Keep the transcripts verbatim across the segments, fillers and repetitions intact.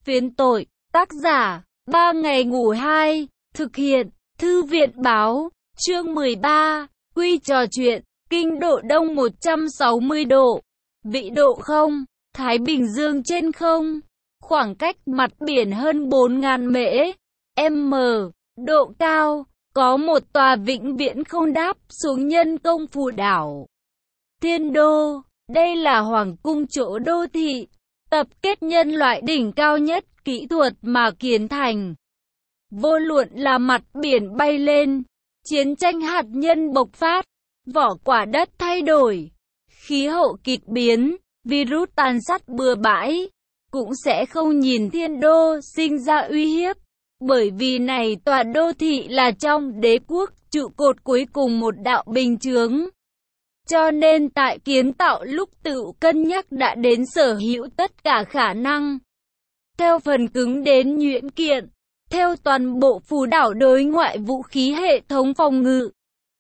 Phiến tội, tác giả, ba ngày ngủ hai, thực hiện, Thư viện Báo, chương mười ba, quy trò chuyện, kinh độ đông một trăm sáu mươi độ, vĩ độ không, Thái Bình Dương trên không, khoảng cách mặt biển hơn bốn nghìn mễ, m, độ cao, có một tòa vĩnh viễn không đáp xuống nhân công phù đảo. Thiên Đô, đây là hoàng cung chỗ đô thị, tập kết nhân loại đỉnh cao nhất kỹ thuật mà kiến thành. Vô luận là mặt biển bay lên, chiến tranh hạt nhân bộc phát, vỏ quả đất thay đổi, khí hậu kịch biến, virus tàn sát bừa bãi, cũng sẽ không nhìn Thiên Đô sinh ra uy hiếp. Bởi vì này tòa đô thị là trong đế quốc trụ cột cuối cùng một đạo bình chướng. Cho nên tại kiến tạo lúc tự cân nhắc đã đến sở hữu tất cả khả năng. Theo phần cứng đến nhuyễn kiện, theo toàn bộ phù đảo đối ngoại vũ khí hệ thống phòng ngự.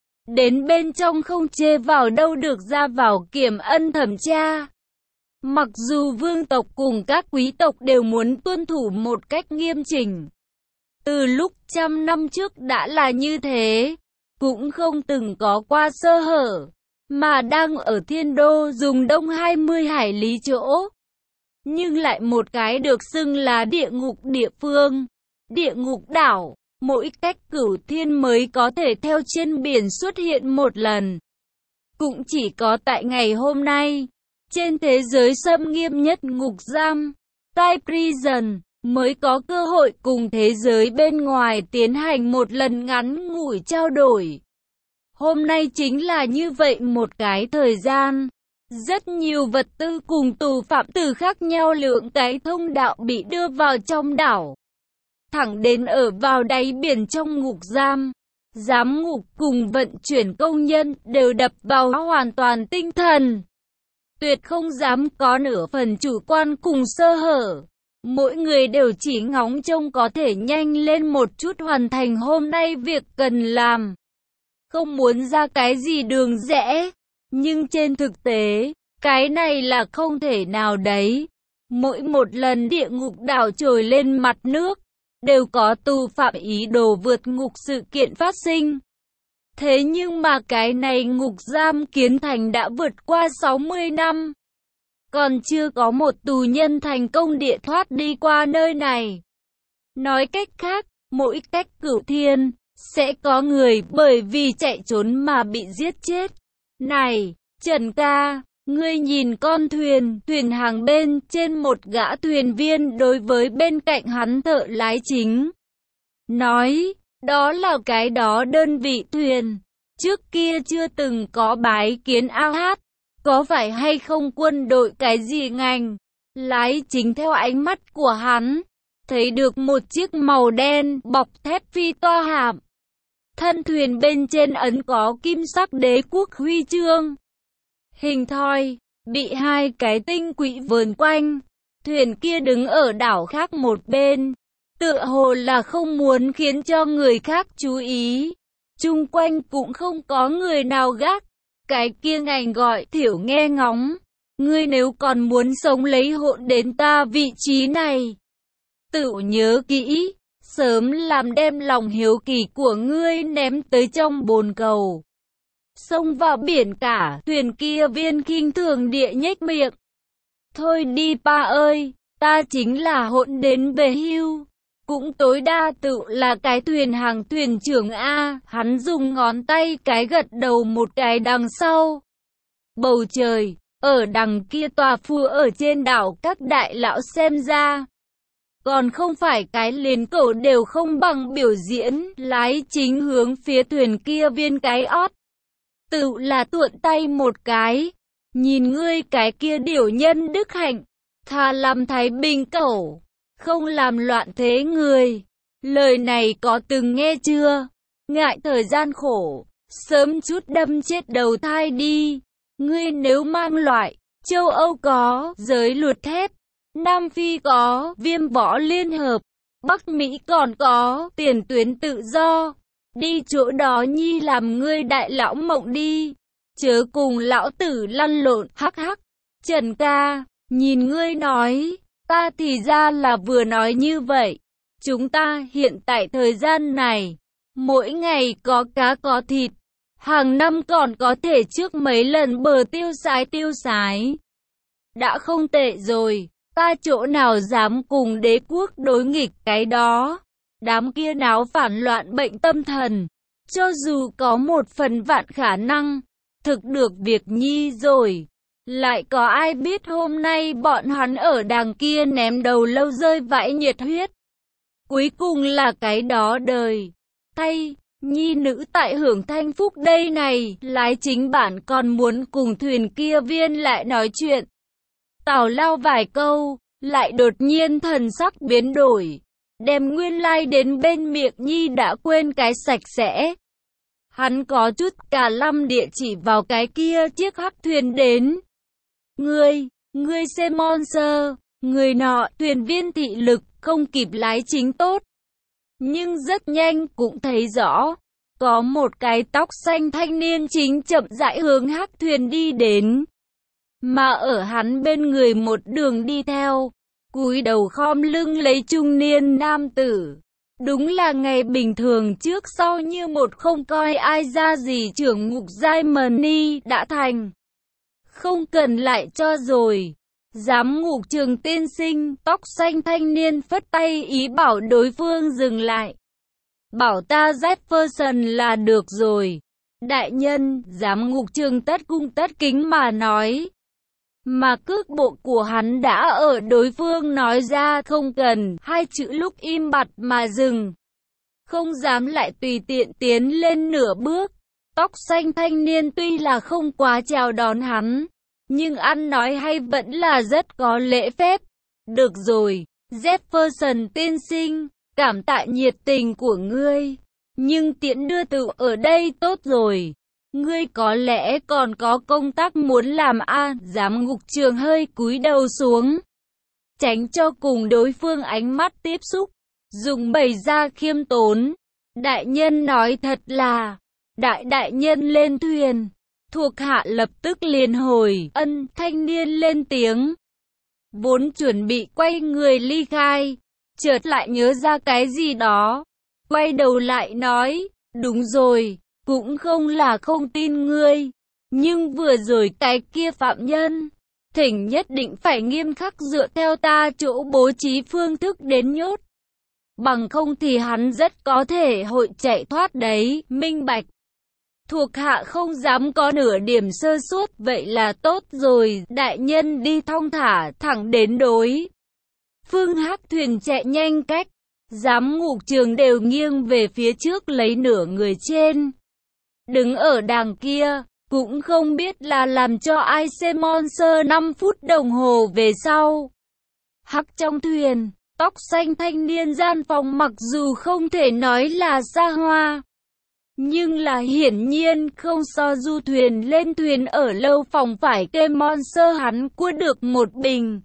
Đến bên trong không chê vào đâu được ra vào kiểm ân thẩm tra. Mặc dù vương tộc cùng các quý tộc đều muốn tuân thủ một cách nghiêm chỉnh. Từ lúc trăm năm trước đã là như thế, cũng không từng có qua sơ hở, mà đang ở Thiên Đô dùng đông hai mươi hải lý chỗ. Nhưng lại một cái được xưng là địa ngục địa phương, địa ngục đảo, mỗi cách cửu thiên mới có thể theo trên biển xuất hiện một lần. Cũng chỉ có tại ngày hôm nay, trên thế giới xâm nghiêm nhất ngục giam, Time Prison, mới có cơ hội cùng thế giới bên ngoài tiến hành một lần ngắn ngủi trao đổi. Hôm nay chính là như vậy một cái thời gian. Rất nhiều vật tư cùng tù phạm từ khác nhau lượng cái thông đạo bị đưa vào trong đảo. Thẳng đến ở vào đáy biển trong ngục giam. Giám ngục cùng vận chuyển công nhân đều đập vào hoàn toàn tinh thần. Tuyệt không dám có nửa phần chủ quan cùng sơ hở. Mỗi người đều chỉ ngóng trông có thể nhanh lên một chút hoàn thành hôm nay việc cần làm. Không muốn ra cái gì đường rẽ. Nhưng trên thực tế, cái này là không thể nào đấy. Mỗi một lần địa ngục đảo trồi lên mặt nước, đều có tù phạm ý đồ vượt ngục sự kiện phát sinh. Thế nhưng mà cái này ngục giam kiến thành đã vượt qua sáu mươi năm. Còn chưa có một tù nhân thành công địa thoát đi qua nơi này. Nói cách khác, mỗi cách cửu thiên, sẽ có người bởi vì chạy trốn mà bị giết chết. Này, Trần ca, ngươi nhìn con thuyền, thuyền hàng bên trên một gã thuyền viên đối với bên cạnh hắn thợ lái chính. Nói, đó là cái đó đơn vị thuyền, trước kia chưa từng có bái kiến ao hát, có phải hay không quân đội cái gì ngành? Lái chính theo ánh mắt của hắn, thấy được một chiếc màu đen bọc thép phi toa hạm. Thân thuyền bên trên ấn có kim sắc đế quốc huy chương. Hình thoi, bị hai cái tinh quỹ vờn quanh. Thuyền kia đứng ở đảo khác một bên. Tựa hồ là không muốn khiến cho người khác chú ý. Chung quanh cũng không có người nào gác. Cái kia ngành gọi thiểu nghe ngóng. Ngươi nếu còn muốn sống lấy hỗn đến ta vị trí này. Tự nhớ kỹ. Sớm làm đem lòng hiếu kỳ của ngươi ném tới trong bồn cầu. Xông vào biển cả, thuyền kia viên khinh thường địa nhếch miệng. Thôi đi pa ơi, ta chính là hỗn đến về hưu. Cũng tối đa tự là cái thuyền hàng thuyền trưởng A. Hắn dùng ngón tay cái gật đầu một cái đằng sau. Bầu trời, ở đằng kia tòa phù ở trên đảo các đại lão xem ra. Còn không phải cái liền cẩu đều không bằng biểu diễn, lái chính hướng phía thuyền kia viên cái ót. Tự là tuộn tay một cái, nhìn ngươi cái kia điểu nhân đức hạnh, thà làm thái bình cẩu, không làm loạn thế người. Lời này có từng nghe chưa? Ngại thời gian khổ, sớm chút đâm chết đầu thai đi. Ngươi nếu mang loại, châu Âu có giới luật thép. Nam Phi có viêm võ liên hợp, Bắc Mỹ còn có tiền tuyến tự do. Đi chỗ đó nhi làm ngươi đại lão mộng đi, chớ cùng lão tử lăn lộn hắc hắc. Trần ca, nhìn ngươi nói, Ta thì ra là vừa nói như vậy. Chúng ta hiện tại thời gian này, mỗi ngày có cá có thịt, hàng năm còn có thể trước mấy lần bờ tiêu sái tiêu sái. Đã không tệ rồi, ta chỗ nào dám cùng đế quốc đối nghịch cái đó. Đám kia náo phản loạn bệnh tâm thần, cho dù có một phần vạn khả năng thực được việc nhi rồi, lại có ai biết hôm nay bọn hắn ở đằng kia ném đầu lâu rơi vãi nhiệt huyết. Cuối cùng là cái đó đời. Thay, nhi nữ tại hưởng thanh phúc đây này, lái chính bản còn muốn cùng thuyền kia viên lại nói chuyện. Tào lao vài câu, lại đột nhiên thần sắc biến đổi, đem nguyên lai đến bên miệng nhi đã quên cái sạch sẽ. Hắn có chút cả lâm địa chỉ vào cái kia chiếc hắc thuyền đến. Ngươi, ngươi xem monster, người nọ, thuyền viên thị lực, không kịp lái chính tốt. Nhưng rất nhanh cũng thấy rõ, có một cái tóc xanh thanh niên chính chậm rãi hướng hắc thuyền đi đến. Mà ở hắn bên người một đường đi theo, cúi đầu khom lưng lấy trung niên nam tử. Đúng là ngày bình thường trước sau như một không coi ai ra gì trưởng ngục giai mần ni đã thành. Không cần lại cho rồi. Giám ngục Trường tiên sinh, tóc xanh thanh niên phất tay ý bảo đối phương dừng lại. Bảo ta Jefferson là được rồi. Đại nhân, giám ngục Trường tất cung tất kính mà nói. Mà cước bộ của hắn đã ở đối phương nói ra không cần, hai chữ lúc im bặt mà dừng. Không dám lại tùy tiện tiến lên nửa bước. Tóc xanh thanh niên tuy là không quá chào đón hắn, nhưng ăn nói hay vẫn là rất có lễ phép. Được rồi, Jefferson tiên sinh, cảm tạ nhiệt tình của ngươi, nhưng tiễn đưa tự ở đây tốt rồi. Ngươi có lẽ còn có công tác muốn làm a à, giám ngục Trường hơi cúi đầu xuống, tránh cho cùng đối phương ánh mắt tiếp xúc, dùng bày ra khiêm tốn. Đại nhân nói thật là, đại đại nhân lên thuyền. Thuộc hạ lập tức liền hồi, ân, thanh niên lên tiếng. Vốn chuẩn bị quay người ly khai, chợt lại nhớ ra cái gì đó. Quay đầu lại nói, đúng rồi, cũng không là không tin ngươi. Nhưng vừa rồi cái kia phạm nhân, thỉnh nhất định phải nghiêm khắc dựa theo ta chỗ bố trí phương thức đến nhốt. Bằng không thì hắn rất có thể hội chạy thoát đấy, minh bạch. Thuộc hạ không dám có nửa điểm sơ suất, vậy là tốt rồi, đại nhân đi thong thả, thẳng đến đối phương hắc thuyền chạy nhanh cách. Giám ngục Trường đều nghiêng về phía trước lấy nửa người trên. Đứng ở đằng kia, cũng không biết là làm cho ai xem monster năm phút đồng hồ về sau. Hắc trong thuyền, tóc xanh thanh niên gian phòng mặc dù không thể nói là xa hoa, nhưng là hiển nhiên không so du thuyền lên thuyền ở lâu phòng phải kê monster hắn cua được một bình.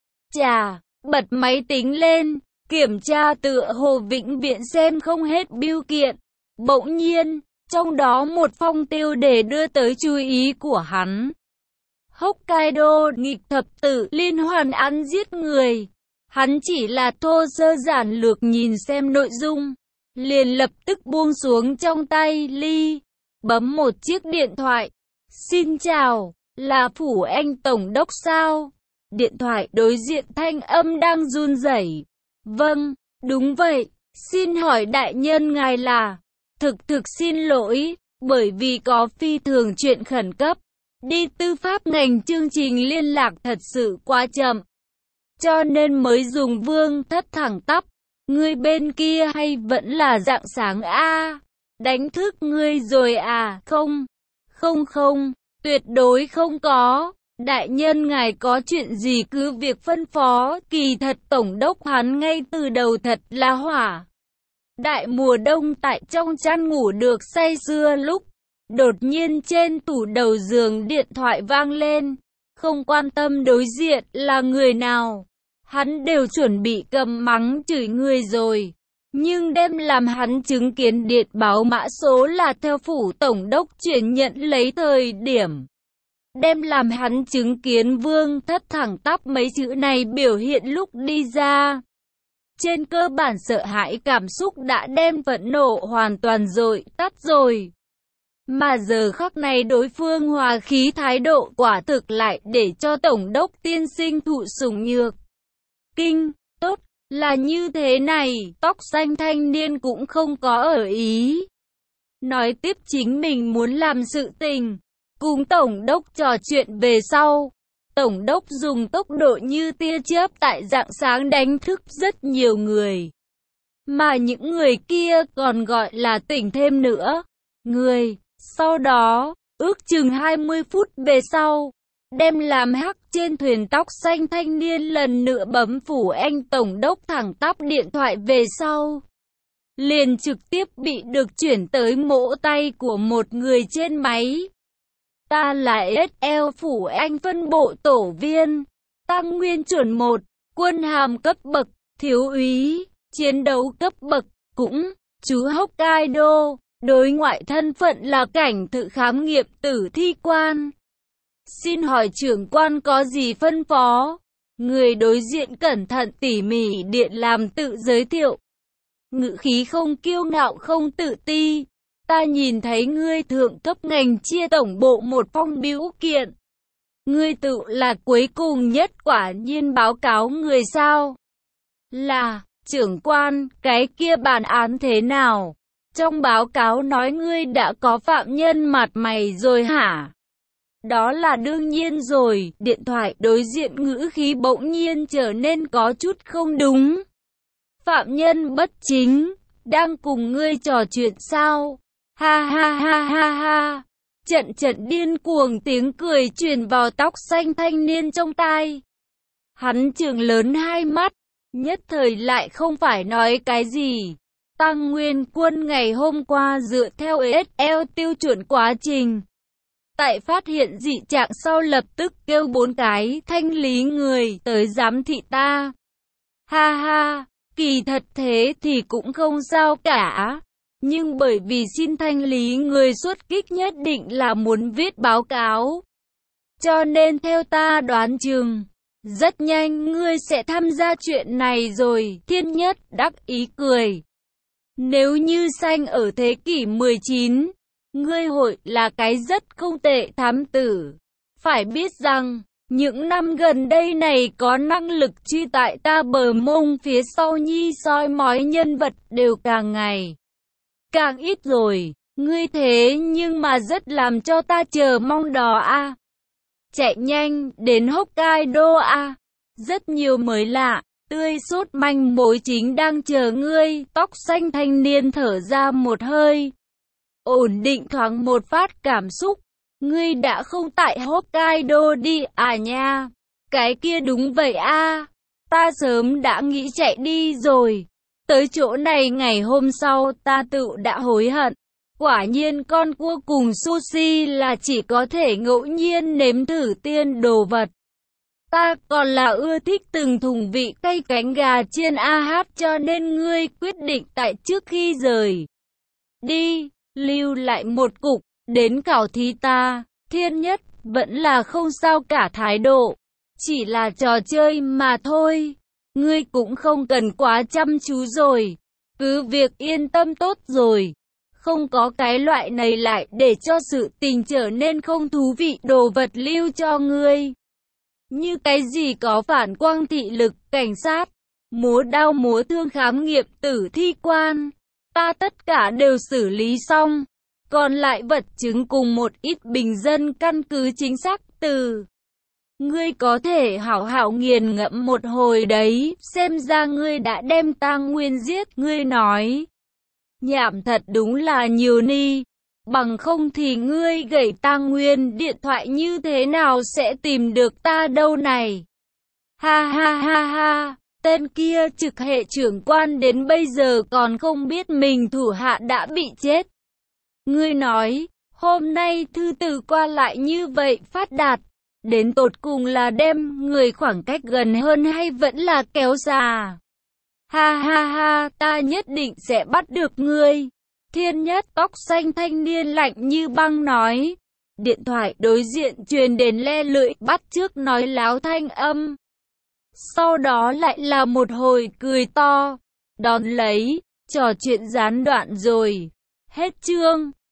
Chà, bật máy tính lên, kiểm tra tựa hồ vĩnh viễn xem không hết bưu kiện. Bỗng nhiên, trong đó một phong tiêu đề đưa tới chú ý của hắn. Hokkaido nghịch thập tử liên hoàn án giết người. Hắn chỉ là thô sơ giản lược nhìn xem nội dung, liền lập tức buông xuống trong tay ly, bấm một chiếc điện thoại. Xin chào, là Phủ Anh Tổng đốc sao? Điện thoại đối diện thanh âm đang run rẩy. Vâng, đúng vậy, xin hỏi đại nhân ngài là... Thực thực xin lỗi, bởi vì có phi thường chuyện khẩn cấp. Đi tư pháp ngành chương trình liên lạc thật sự quá chậm, cho nên mới dùng vương thất thẳng tắp. Ngươi bên kia hay vẫn là rạng sáng a à? Đánh thức ngươi rồi à? Không, không không, tuyệt đối không có. Đại nhân ngài có chuyện gì cứ việc phân phó. Kỳ thật tổng đốc hắn ngay từ đầu thật là hỏa. Đại mùa đông tại trong chăn ngủ được say sưa lúc, đột nhiên trên tủ đầu giường điện thoại vang lên. Không quan tâm đối diện là người nào, hắn đều chuẩn bị cầm mắng chửi người rồi. Nhưng đêm làm hắn chứng kiến điện báo mã số là theo phủ tổng đốc chuyển nhận lấy thời điểm đem làm hắn chứng kiến vương thất thẳng tắp mấy chữ này biểu hiện lúc đi ra. Trên cơ bản sợ hãi cảm xúc đã đem phẫn nộ hoàn toàn dội tắt rồi. Mà giờ khắc này đối phương hòa khí thái độ quả thực lại để cho Tổng đốc tiên sinh thụ sủng nhược kinh. Tốt, là như thế này, tóc xanh thanh niên cũng không có ở ý. Nói tiếp chính mình muốn làm sự tình. Cùng Tổng đốc trò chuyện về sau. Tổng đốc dùng tốc độ như tia chớp tại rạng sáng đánh thức rất nhiều người. Mà những người kia còn gọi là tỉnh thêm nữa. Người, sau đó, ước chừng hai mươi phút về sau, đem làm hắc trên thuyền tóc xanh thanh niên lần nữa bấm phủ anh Tổng đốc thẳng tắp điện thoại về sau. Liền trực tiếp bị được chuyển tới mỗ tay của một người trên máy. Ta là ét lờ phủ anh phân bộ tổ viên, tăng nguyên chuẩn một, quân hàm cấp bậc, thiếu úy, chiến đấu cấp bậc, cũng, chú Hokkaido, đối ngoại thân phận là cảnh thự khám nghiệm tử thi quan. Xin hỏi trưởng quan có gì phân phó? Người đối diện cẩn thận tỉ mỉ điện làm tự giới thiệu. Ngữ khí không kiêu ngạo không tự ti. Ta nhìn thấy ngươi thượng cấp ngành chia tổng bộ một phong bưu kiện. Ngươi tự là cuối cùng nhất quả nhiên báo cáo người sao? Là, trưởng quan, cái kia bản án thế nào? Trong báo cáo nói ngươi đã có phạm nhân mặt mày rồi hả? Đó là đương nhiên rồi, điện thoại đối diện ngữ khí bỗng nhiên trở nên có chút không đúng. Phạm nhân bất chính, đang cùng ngươi trò chuyện sao? Ha ha ha ha ha. Trận trận điên cuồng tiếng cười truyền vào tóc xanh thanh niên trong tai. Hắn trừng lớn hai mắt, nhất thời lại không phải nói cái gì. Tăng Nguyên Quân ngày hôm qua dựa theo ét lờ tiêu chuẩn quá trình. Tại phát hiện dị trạng sau lập tức kêu bốn cái thanh lý người tới giám thị ta. Ha ha, kỳ thật thế thì cũng không sao cả. Nhưng bởi vì xin thanh lý người xuất kích nhất định là muốn viết báo cáo. Cho nên theo ta đoán chừng, rất nhanh ngươi sẽ tham gia chuyện này rồi. Thiên Nhất đắc ý cười. Nếu như sanh ở thế kỷ mười chín, ngươi hội là cái rất không tệ thám tử. Phải biết rằng, những năm gần đây này có năng lực truy tại ta bờ mông phía sau nhi soi mói nhân vật đều càng ngày càng ít rồi. Ngươi thế nhưng mà rất làm cho ta chờ mong đò a. Chạy nhanh đến Hokkaido a. Rất nhiều mới lạ, tươi sốt manh mối chính đang chờ ngươi. Tóc xanh thanh niên thở ra một hơi, ổn định thoáng một phát cảm xúc. Ngươi đã không tại Hokkaido đi à nha? Cái kia đúng vậy a. Ta sớm đã nghĩ chạy đi rồi. Tới chỗ này ngày hôm sau ta tự đã hối hận. Quả nhiên con cua cùng sushi là chỉ có thể ngẫu nhiên nếm thử tiên đồ vật. Ta còn là ưa thích từng thùng vị cay cánh gà chiên a hát, cho nên ngươi quyết định tại trước khi rời đi, lưu lại một cục, đến khảo thí ta. Thiên Nhất vẫn là không sao cả thái độ. Chỉ là trò chơi mà thôi. Ngươi cũng không cần quá chăm chú rồi. Cứ việc yên tâm tốt rồi. Không có cái loại này lại để cho sự tình trở nên không thú vị đồ vật lưu cho ngươi. Như cái gì có phản quang thị lực, cảnh sát, múa đao múa thương khám nghiệm tử thi quan. Ta tất cả đều xử lý xong. Còn lại vật chứng cùng một ít bình dân căn cứ chính xác từ. Ngươi có thể hảo hảo nghiền ngẫm một hồi đấy, xem ra ngươi đã đem Tang Nguyên giết, ngươi nói. Nhảm thật đúng là nhiều ni, bằng không thì ngươi gửi Tang Nguyên điện thoại như thế nào sẽ tìm được ta đâu này. Ha ha ha ha, tên kia trực hệ trưởng quan đến bây giờ còn không biết mình thủ hạ đã bị chết. Ngươi nói, hôm nay thư từ qua lại như vậy phát đạt. Đến tột cùng là đem người khoảng cách gần hơn hay vẫn là kéo xa? Ha ha ha, ta nhất định sẽ bắt được ngươi. Thiên Nhất tóc xanh thanh niên lạnh như băng nói. Điện thoại đối diện truyền đến le lưỡi bắt chước nói láo thanh âm. Sau đó lại là một hồi cười to. Đón lấy, trò chuyện gián đoạn rồi. Hết chương.